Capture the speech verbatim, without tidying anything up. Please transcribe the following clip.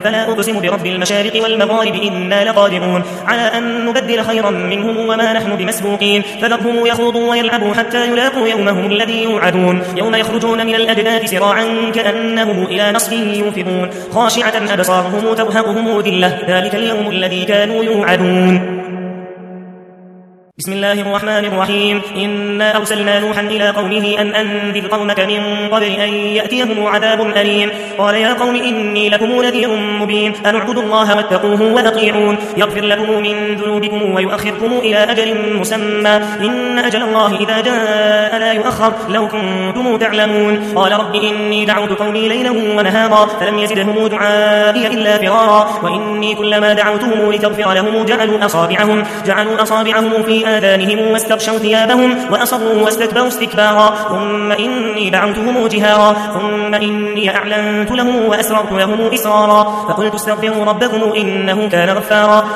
فلا أقسم برب المشارق والمغارب إنا لقادرون على أن نبدل خيرا منهم وما نحن بمسبوقين فذرهم يخوضوا ويلعبوا حتى يلاقوا يومهم الذي يوعدون يوم يخرجون من الأجداث سراعا كأنهم إلى نصب يوفضون خاشعة أبصارهم ترهقهم ذلة ذلك اليوم الذي كانوا يوعدون. بسم الله الرحمن الرحيم إنا أرسلنا نوحا إلى قومه أن أنذر قومك من قبل أن يأتيهم عذاب أليم قال يا قوم إني لكم نذير مبين أن اعبدوا الله واتقوه وأطيعون يغفر لكم من ذنوبكم ويؤخركم إلى أجل مسمى إن أجل الله إذا جاء لا يؤخر لو كنتم تعلمون قال رب إني دعوت قومي ليلا ونهارا فلم يزدهم دعائي إلا فرارا وإني كلما دعوتهم لتغفر لهم جعلوا أصابعهم, جعلوا أصابعهم في آذانهم واستغشوا ثيابهم وأصروا واستكبروا استكبارا ثم إني دعوتهم جهارا ثم إني أعلنت لهم وأسررت لهم إسرارا فقلت استغفروا ربكم إنه كان غفارا